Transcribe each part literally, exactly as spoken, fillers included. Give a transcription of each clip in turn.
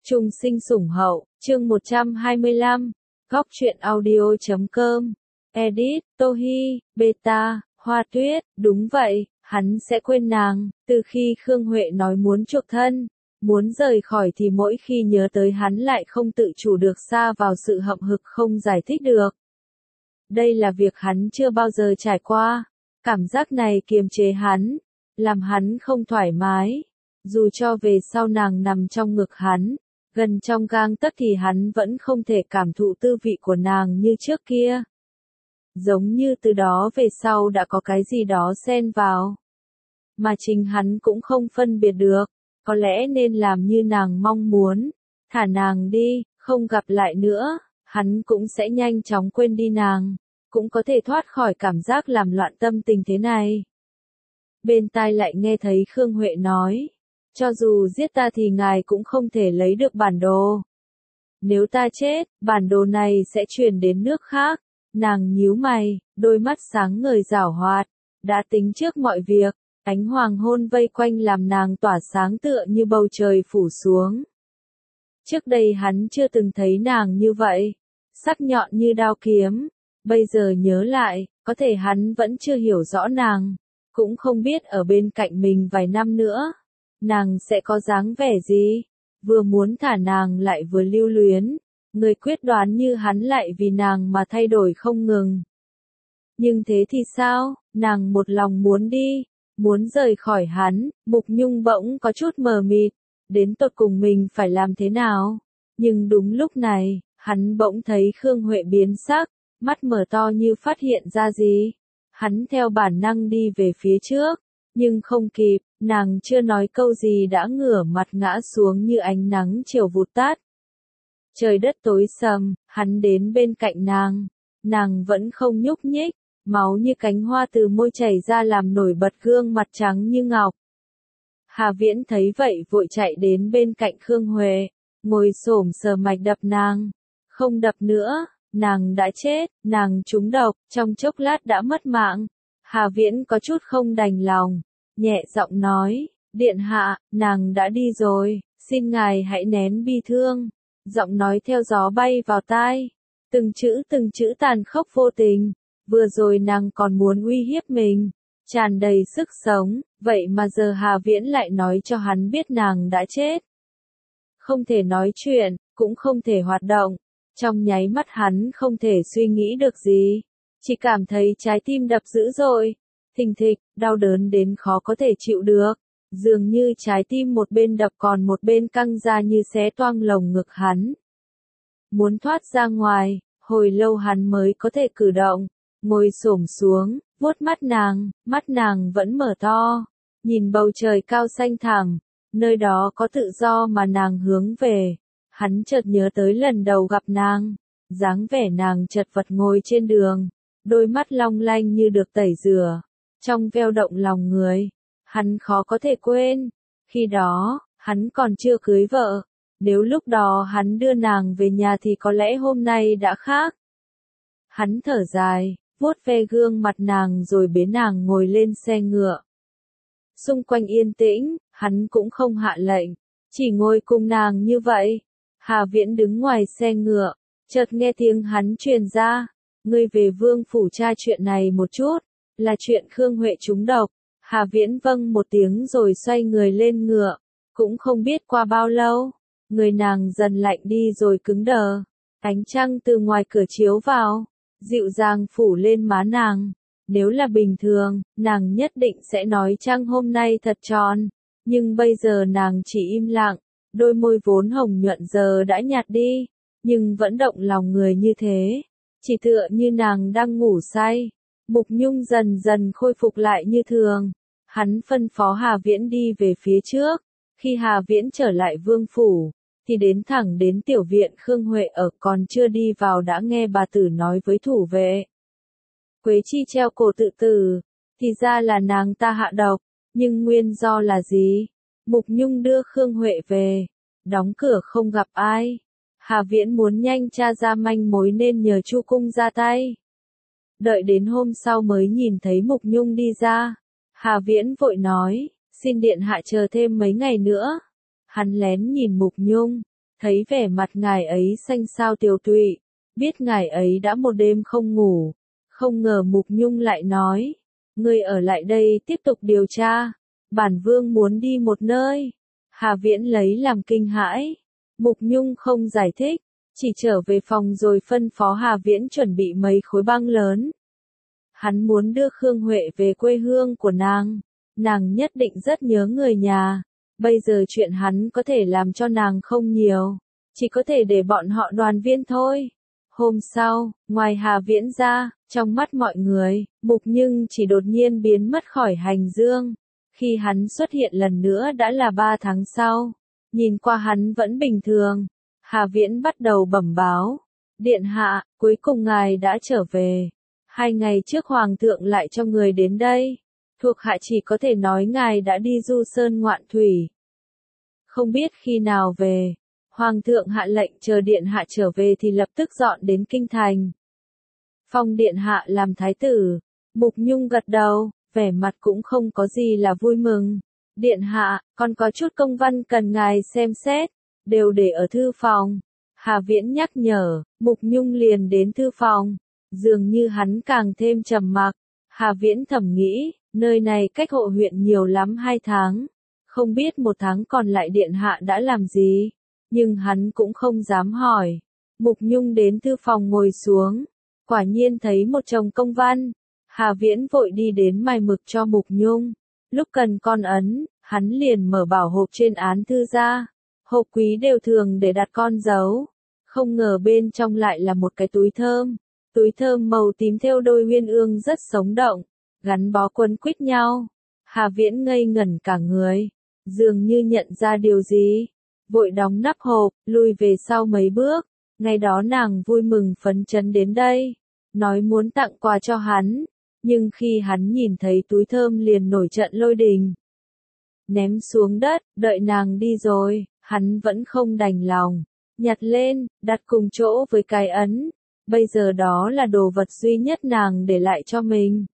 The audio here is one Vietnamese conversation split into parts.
Trung sinh sủng hậu, chương một trăm hai mươi lăm, góc truyện audio chấm com, edit, Tohi, beta, Hoa Tuyết, đúng vậy, hắn sẽ quên nàng, từ khi Khương Huệ nói muốn chuộc thân, muốn rời khỏi thì mỗi khi nhớ tới hắn lại không tự chủ được sa vào sự hậm hực không giải thích được. Đây là việc hắn chưa bao giờ trải qua, cảm giác này kiềm chế hắn, làm hắn không thoải mái, dù cho về sau nàng nằm trong ngực hắn, gần trong gang tấc thì hắn vẫn không thể cảm thụ tư vị của nàng như trước kia. Giống như từ đó về sau đã có cái gì đó xen vào. Mà chính hắn cũng không phân biệt được, có lẽ nên làm như nàng mong muốn, thả nàng đi, không gặp lại nữa, hắn cũng sẽ nhanh chóng quên đi nàng, cũng có thể thoát khỏi cảm giác làm loạn tâm tình thế này. Bên tai lại nghe thấy Khương Huệ nói, cho dù giết ta thì ngài cũng không thể lấy được bản đồ. Nếu ta chết, bản đồ này sẽ truyền đến nước khác. Nàng nhíu mày, đôi mắt sáng ngời giảo hoạt, đã tính trước mọi việc, ánh hoàng hôn vây quanh làm nàng tỏa sáng tựa như bầu trời phủ xuống. Trước đây hắn chưa từng thấy nàng như vậy, sắc nhọn như đao kiếm, bây giờ nhớ lại, có thể hắn vẫn chưa hiểu rõ nàng, cũng không biết ở bên cạnh mình vài năm nữa, nàng sẽ có dáng vẻ gì, vừa muốn thả nàng lại vừa lưu luyến. Người quyết đoán như hắn lại vì nàng mà thay đổi không ngừng. Nhưng thế thì sao, nàng một lòng muốn đi, muốn rời khỏi hắn, Mục Nhung bỗng có chút mờ mịt, đến tột cùng mình phải làm thế nào. Nhưng đúng lúc này, hắn bỗng thấy Khương Huệ biến sắc, mắt mở to như phát hiện ra gì. Hắn theo bản năng đi về phía trước, nhưng không kịp, nàng chưa nói câu gì đã ngửa mặt ngã xuống như ánh nắng chiều vụt tắt. Trời đất tối sầm, hắn đến bên cạnh nàng, nàng vẫn không nhúc nhích, máu như cánh hoa từ môi chảy ra làm nổi bật gương mặt trắng như ngọc. Hà Viễn thấy vậy vội chạy đến bên cạnh Khương Huệ, ngồi xổm sờ mạch đập nàng, không đập nữa, nàng đã chết, nàng trúng độc, trong chốc lát đã mất mạng. Hà Viễn có chút không đành lòng, nhẹ giọng nói, điện hạ, nàng đã đi rồi, xin ngài hãy nén bi thương. Giọng nói theo gió bay vào tai, từng chữ từng chữ tàn khốc vô tình, vừa rồi nàng còn muốn uy hiếp mình, tràn đầy sức sống, vậy mà giờ Hà Viễn lại nói cho hắn biết nàng đã chết. Không thể nói chuyện, cũng không thể hoạt động, trong nháy mắt hắn không thể suy nghĩ được gì, chỉ cảm thấy trái tim đập dữ dội, thình thịch, đau đớn đến khó có thể chịu được. Dường như trái tim một bên đập còn một bên căng ra như xé toang lồng ngực hắn. Muốn thoát ra ngoài, hồi lâu hắn mới có thể cử động, ngồi xổm xuống, vuốt mắt nàng, mắt nàng vẫn mở to, nhìn bầu trời cao xanh thẳm, nơi đó có tự do mà nàng hướng về. Hắn chợt nhớ tới lần đầu gặp nàng, dáng vẻ nàng chật vật ngồi trên đường, đôi mắt long lanh như được tẩy rửa, trong veo động lòng người. Hắn khó có thể quên, khi đó, hắn còn chưa cưới vợ, nếu lúc đó hắn đưa nàng về nhà thì có lẽ hôm nay đã khác. Hắn thở dài, vuốt ve gương mặt nàng rồi bế nàng ngồi lên xe ngựa. Xung quanh yên tĩnh, hắn cũng không hạ lệnh, chỉ ngồi cùng nàng như vậy. Hà Viễn đứng ngoài xe ngựa, chợt nghe tiếng hắn truyền ra, ngươi về vương phủ tra chuyện này một chút, là chuyện Khương Huệ trúng độc. Hà Viễn vâng một tiếng rồi xoay người lên ngựa, cũng không biết qua bao lâu, người nàng dần lạnh đi rồi cứng đờ, ánh trăng từ ngoài cửa chiếu vào, dịu dàng phủ lên má nàng, nếu là bình thường, nàng nhất định sẽ nói trăng hôm nay thật tròn, nhưng bây giờ nàng chỉ im lặng, đôi môi vốn hồng nhuận giờ đã nhạt đi, nhưng vẫn động lòng người như thế, chỉ tựa như nàng đang ngủ say. Mục Nhung dần dần khôi phục lại như thường. Hắn phân phó Hà Viễn đi về phía trước. Khi Hà Viễn trở lại vương phủ, thì đến thẳng đến tiểu viện Khương Huệ ở, còn chưa đi vào đã nghe bà tử nói với thủ vệ. Quế Chi treo cổ tự tử, thì ra là nàng ta hạ độc, nhưng nguyên do là gì? Mục Nhung đưa Khương Huệ về, đóng cửa không gặp ai. Hà Viễn muốn nhanh tra ra manh mối nên nhờ Chu Cung ra tay. Đợi đến hôm sau mới nhìn thấy Mục Nhung đi ra. Hà Viễn vội nói, xin điện hạ chờ thêm mấy ngày nữa. Hắn lén nhìn Mục Nhung, thấy vẻ mặt ngài ấy xanh xao tiều tụy, biết ngài ấy đã một đêm không ngủ, không ngờ Mục Nhung lại nói, ngươi ở lại đây tiếp tục điều tra, bản vương muốn đi một nơi. Hà Viễn lấy làm kinh hãi, Mục Nhung không giải thích, chỉ trở về phòng rồi phân phó Hà Viễn chuẩn bị mấy khối băng lớn. Hắn muốn đưa Khương Huệ về quê hương của nàng, nàng nhất định rất nhớ người nhà, bây giờ chuyện hắn có thể làm cho nàng không nhiều, chỉ có thể để bọn họ đoàn viên thôi. Hôm sau, ngoài Hà Viễn ra, trong mắt mọi người, Mục Nhưng chỉ đột nhiên biến mất khỏi hành dương. Khi hắn xuất hiện lần nữa đã là ba tháng sau, nhìn qua hắn vẫn bình thường. Hà Viễn bắt đầu bẩm báo, điện hạ, cuối cùng ngài đã trở về. Hai ngày trước hoàng thượng lại cho người đến đây, thuộc hạ chỉ có thể nói ngài đã đi du sơn ngoạn thủy. Không biết khi nào về, hoàng thượng hạ lệnh chờ điện hạ trở về thì lập tức dọn đến kinh thành. Phong điện hạ làm thái tử, Mục Nhung gật đầu, vẻ mặt cũng không có gì là vui mừng. Điện hạ, còn có chút công văn cần ngài xem xét, đều để ở thư phòng. Hà Viễn nhắc nhở, Mục Nhung liền đến thư phòng. Dường như hắn càng thêm trầm mặc. Hà Viễn thầm nghĩ, nơi này cách hộ huyện nhiều lắm hai tháng. Không biết một tháng còn lại điện hạ đã làm gì. Nhưng hắn cũng không dám hỏi. Mục Nhung đến thư phòng ngồi xuống. Quả nhiên thấy một chồng công văn. Hà Viễn vội đi đến mài mực cho Mục Nhung. Lúc cần con ấn, hắn liền mở bảo hộp trên án thư ra. Hộp quý đều thường để đặt con dấu. Không ngờ bên trong lại là một cái túi thơm. Túi thơm màu tím thêu đôi uyên ương rất sống động, gắn bó quấn quýt nhau. Hà Viễn ngây ngẩn cả người, dường như nhận ra điều gì. Vội đóng nắp hộp, lùi về sau mấy bước. Ngày đó nàng vui mừng phấn chấn đến đây, nói muốn tặng quà cho hắn. Nhưng khi hắn nhìn thấy túi thơm liền nổi trận lôi đình. Ném xuống đất, đợi nàng đi rồi, hắn vẫn không đành lòng. Nhặt lên, đặt cùng chỗ với cái ấn. Bây giờ đó là đồ vật duy nhất nàng để lại cho mình.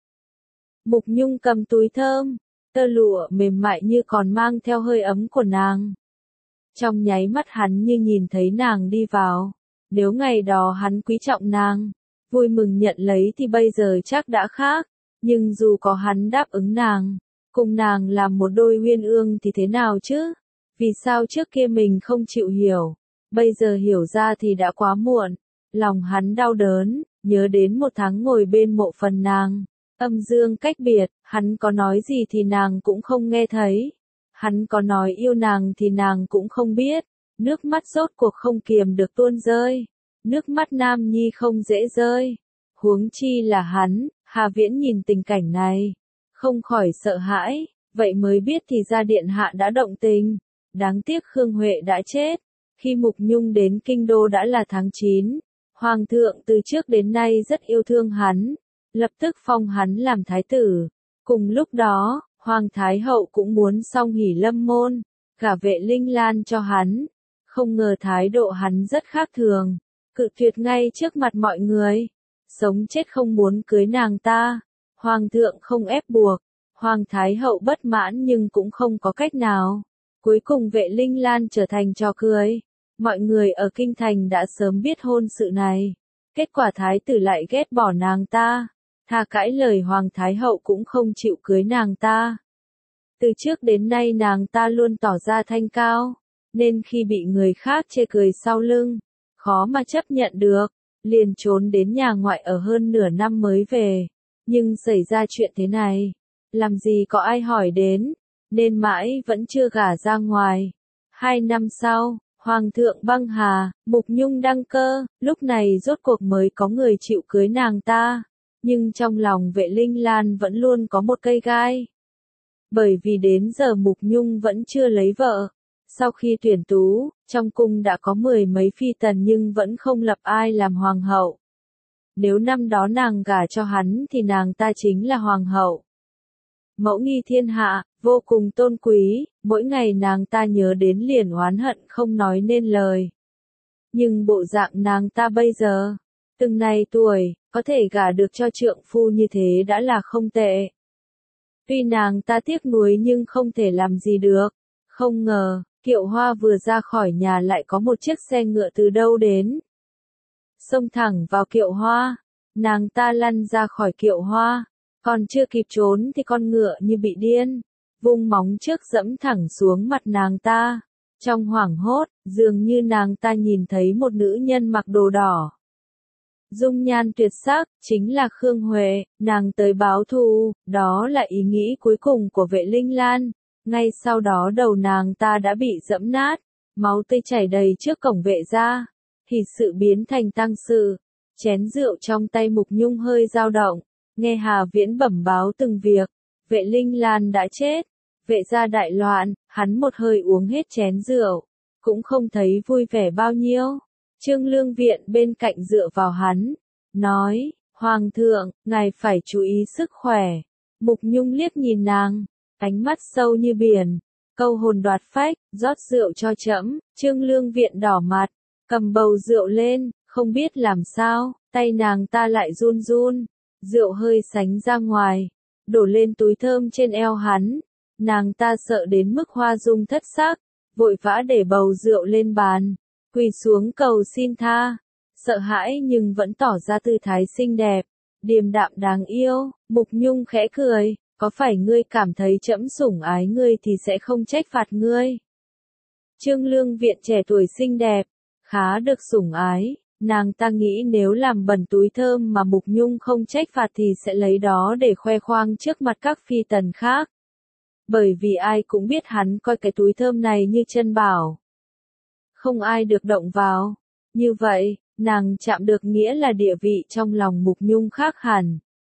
Mục Nhung cầm túi thơm, tơ lụa mềm mại như còn mang theo hơi ấm của nàng. Trong nháy mắt hắn như nhìn thấy nàng đi vào. Nếu ngày đó hắn quý trọng nàng, vui mừng nhận lấy thì bây giờ chắc đã khác. Nhưng dù có hắn đáp ứng nàng, cùng nàng làm một đôi uyên ương thì thế nào chứ? Vì sao trước kia mình không chịu hiểu, bây giờ hiểu ra thì đã quá muộn. Lòng hắn đau đớn, nhớ đến một tháng ngồi bên mộ phần nàng, âm dương cách biệt, hắn có nói gì thì nàng cũng không nghe thấy. Hắn có nói yêu nàng thì nàng cũng không biết. Nước mắt rốt cuộc không kiềm được tuôn rơi. Nước mắt nam nhi không dễ rơi. Huống chi là hắn. Hà Viễn nhìn tình cảnh này, không khỏi sợ hãi, vậy mới biết thì ra điện hạ đã động tình. Đáng tiếc Khương Huệ đã chết. Khi Mục Nhung đến kinh đô đã là tháng chín. Hoàng thượng từ trước đến nay rất yêu thương hắn, lập tức phong hắn làm thái tử. Cùng lúc đó, Hoàng Thái Hậu cũng muốn song hỷ lâm môn, gả Vệ Linh Lan cho hắn. Không ngờ thái độ hắn rất khác thường, cự tuyệt ngay trước mặt mọi người. Sống chết không muốn cưới nàng ta. Hoàng thượng không ép buộc. Hoàng Thái Hậu bất mãn nhưng cũng không có cách nào. Cuối cùng Vệ Linh Lan trở thành trò cười. Mọi người ở kinh thành đã sớm biết hôn sự này. Kết quả thái tử lại ghét bỏ nàng ta. Thà cãi lời Hoàng Thái Hậu cũng không chịu cưới nàng ta. Từ trước đến nay nàng ta luôn tỏ ra thanh cao, nên khi bị người khác chê cười sau lưng, khó mà chấp nhận được. Liền trốn đến nhà ngoại ở hơn nửa năm mới về. Nhưng xảy ra chuyện thế này, làm gì có ai hỏi đến, nên mãi vẫn chưa gả ra ngoài. Hai năm sau, Hoàng thượng băng hà, Mục Nhung đăng cơ, lúc này rốt cuộc mới có người chịu cưới nàng ta. Nhưng trong lòng Vệ Linh Lan vẫn luôn có một cây gai. Bởi vì đến giờ Mục Nhung vẫn chưa lấy vợ. Sau khi tuyển tú, trong cung đã có mười mấy phi tần nhưng vẫn không lập ai làm hoàng hậu. Nếu năm đó nàng gả cho hắn thì nàng ta chính là hoàng hậu. Mẫu nghi thiên hạ, vô cùng tôn quý, mỗi ngày nàng ta nhớ đến liền oán hận không nói nên lời. Nhưng bộ dạng nàng ta bây giờ, từng này tuổi, có thể gả được cho trượng phu như thế đã là không tệ. Tuy nàng ta tiếc nuối nhưng không thể làm gì được. Không ngờ, Kiệu Hoa vừa ra khỏi nhà lại có một chiếc xe ngựa từ đâu đến. Xông thẳng vào Kiệu Hoa, nàng ta lăn ra khỏi Kiệu Hoa, còn chưa kịp trốn thì con ngựa như bị điên, vung móng trước giẫm thẳng xuống mặt nàng ta. Trong hoảng hốt, dường như nàng ta nhìn thấy một nữ nhân mặc đồ đỏ. Dung nhan tuyệt sắc, chính là Khương Huệ, nàng tới báo thù, đó là ý nghĩ cuối cùng của Vệ Linh Lan. Ngay sau đó đầu nàng ta đã bị giẫm nát, máu tươi chảy đầy trước cổng Vệ gia, thì sự biến thành tang sự. Chén rượu trong tay Mục Nhung hơi dao động, nghe Hà Viễn bẩm báo từng việc, Vệ Linh Lan đã chết, Vệ gia đại loạn, hắn một hơi uống hết chén rượu, cũng không thấy vui vẻ bao nhiêu. Trương Lương Viện bên cạnh dựa vào hắn, nói, Hoàng thượng, ngài phải chú ý sức khỏe. Mục Nhung liếc nhìn nàng, ánh mắt sâu như biển, câu hồn đoạt phách, rót rượu cho trẫm. Trương Lương Viện đỏ mặt, cầm bầu rượu lên, không biết làm sao, tay nàng ta lại run run, rượu hơi sánh ra ngoài, đổ lên túi thơm trên eo hắn. Nàng ta sợ đến mức hoa dung thất sắc, vội vã để bầu rượu lên bàn, quỳ xuống cầu xin tha, sợ hãi nhưng vẫn tỏ ra tư thái xinh đẹp, điềm đạm đáng yêu. Mục Nhung khẽ cười, có phải ngươi cảm thấy trẫm sủng ái ngươi thì sẽ không trách phạt ngươi? Trương Lương Viện trẻ tuổi xinh đẹp, khá được sủng ái, nàng ta nghĩ nếu làm bẩn túi thơm mà Mục Nhung không trách phạt thì sẽ lấy đó để khoe khoang trước mặt các phi tần khác. Bởi vì ai cũng biết hắn coi cái túi thơm này như chân bảo. Không ai được động vào. Như vậy, nàng chạm được nghĩa là địa vị trong lòng Mục Nhung khác hẳn.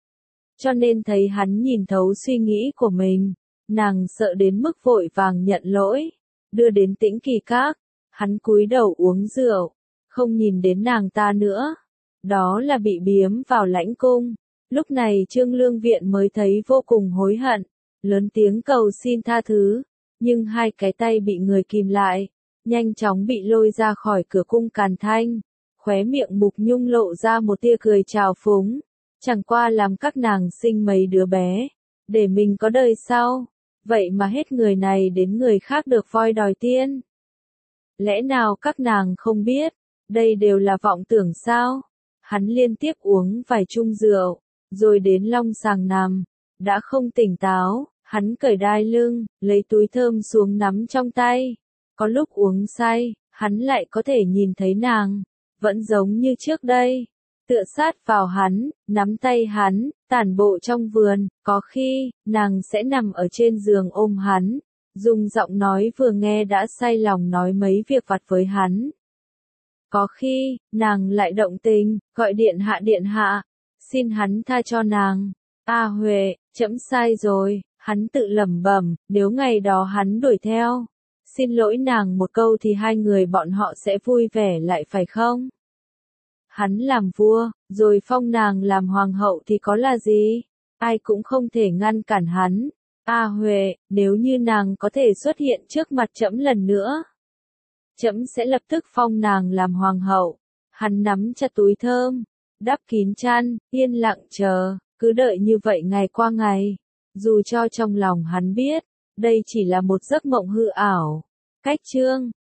Cho nên thấy hắn nhìn thấu suy nghĩ của mình, nàng sợ đến mức vội vàng nhận lỗi, đưa đến Tĩnh Kỳ Các, hắn cúi đầu uống rượu, không nhìn đến nàng ta nữa. Đó là bị biếm vào lãnh cung. Lúc này Trương Lương Viện mới thấy vô cùng hối hận, lớn tiếng cầu xin tha thứ, nhưng hai cái tay bị người kìm lại, nhanh chóng bị lôi ra khỏi cửa cung Càn Thanh. Khóe miệng Mục Nhung lộ ra một tia cười trào phúng, chẳng qua làm các nàng sinh mấy đứa bé, để mình có đời sau, vậy mà hết người này đến người khác được voi đòi tiên. Lẽ nào các nàng không biết, đây đều là vọng tưởng sao? Hắn liên tiếp uống vài chung rượu, rồi đến long sàng nằm, đã không tỉnh táo, hắn cởi đai lưng, lấy túi thơm xuống nắm trong tay. Có lúc uống say, hắn lại có thể nhìn thấy nàng, vẫn giống như trước đây, tựa sát vào hắn, nắm tay hắn, tản bộ trong vườn, có khi, nàng sẽ nằm ở trên giường ôm hắn, dùng giọng nói vừa nghe đã say lòng nói mấy việc vặt với hắn. Có khi, nàng lại động tình, gọi điện hạ điện hạ, xin hắn tha cho nàng. A Huệ, trẫm sai rồi, hắn tự lẩm bẩm, nếu ngày đó hắn đuổi theo, xin lỗi nàng một câu thì hai người bọn họ sẽ vui vẻ lại phải không? Hắn làm vua, rồi phong nàng làm hoàng hậu thì có là gì? Ai cũng không thể ngăn cản hắn. A Huệ, nếu như nàng có thể xuất hiện trước mặt trẫm lần nữa, trẫm sẽ lập tức phong nàng làm hoàng hậu. Hắn nắm chặt túi thơm, đắp kín chăn, yên lặng chờ, cứ đợi như vậy ngày qua ngày. Dù cho trong lòng hắn biết, đây chỉ là một giấc mộng hư ảo. Cách chương